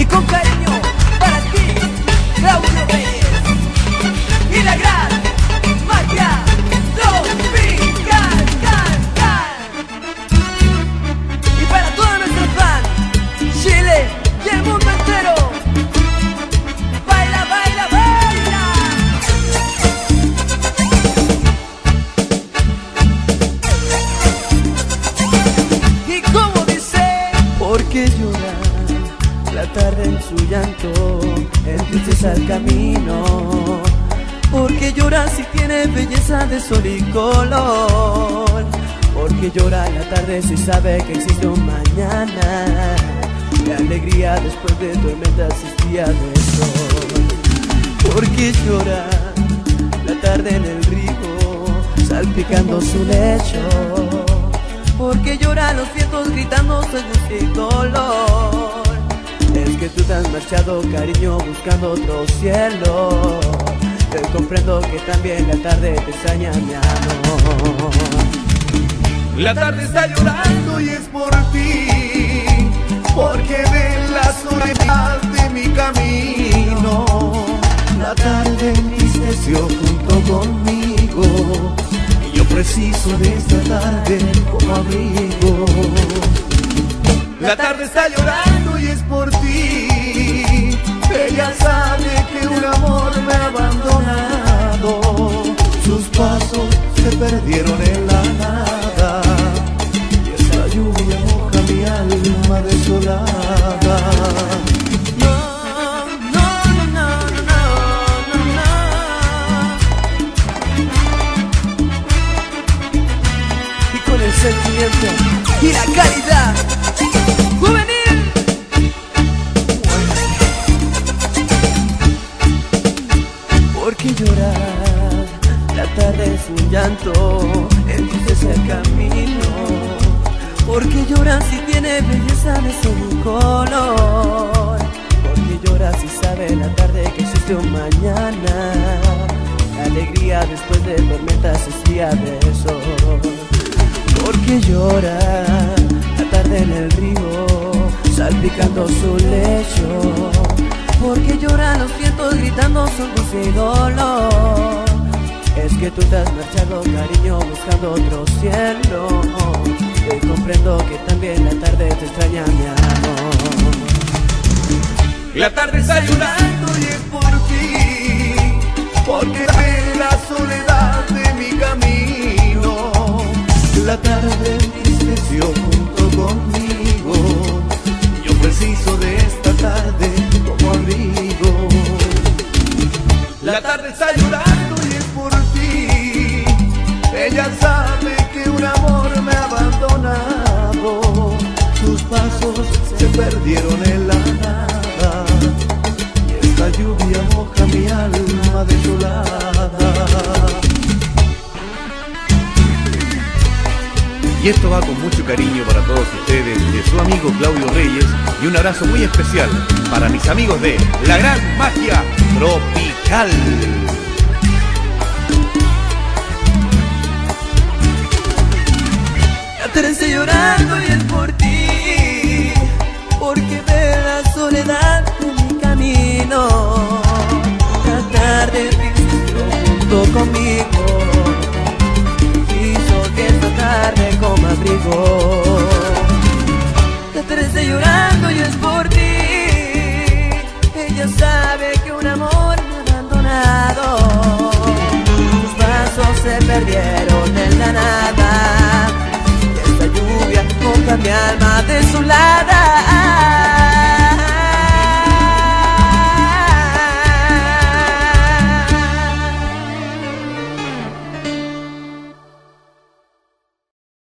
con cariño para ti, Claudio Reyes y la gran magia tropical. Y para todos nuestros fans, Chile y el mundo entero, baila, baila, baila. Y como dice, ¿por qué llora la tarde en su llanto, entristeza al camino? Porque llora si tiene belleza de sol y color. Porque llora la tarde si sabe que existe un mañana, de alegría después de tormentas y días de sol. Porque llora la tarde en el río, salpicando su lecho. Porque llora los vientos gritando su angustia y dolor. Es que tú te has marchado, cariño, buscando otro cielo. Yo comprendo que también la tarde te extraña, mi amor. La tarde está llorando y es por ti, porque ve la soledad de mi camino. La tarde entristeció junto conmigo, y yo preciso de esta tarde como abrigo. La tarde está llorando y es por ti. Ella sabe que un amor me ha abandonado. Sus pasos se perdieron en la nada, y esta lluvia moja mi alma desolada. No, no, no, no, no, no. Y con el sentimiento y la calidad juvenil. Porque llorar la tarde es un llanto, entristece el camino. Porque llora si tiene belleza de su color. Porque llora si sabe la tarde que existe un mañana, la alegría después de tormentas es día de sol. Porque llora la tarde en el río, salpicando su lecho. Porque lloran los vientos gritando su angustia y dolor. Es que tú te has marchado, cariño, buscando otro cielo. Y comprendo que también la tarde te extraña, mi amor. La tarde está llorando y es por ti, porque ve la soledad de mi camino. La tarde entristeció junto conmigo, yo preciso de esta tarde como abrigo. La tarde está llorando y es por ti. Ella sabe que un amor me ha abandonado. Sus pasos se perdieron en la nada, y esta lluvia moja mi alma desolada. Y esto va con mucho cariño para todos ustedes, de su amigo Claudio Reyes, y un abrazo muy especial para mis amigos de La Gran Magia Tropical. La tarde está llorando y es por ti, porque ve la soledad de mi camino. La tarde vivió junto conmigo, hizo que esta tarde como abrigo. La tarde está llorando y es por ti. Ella sabe que un amor me ha abandonado. Tus pasos se perdieron en la nada, y esta lluvia moja mi alma desolada.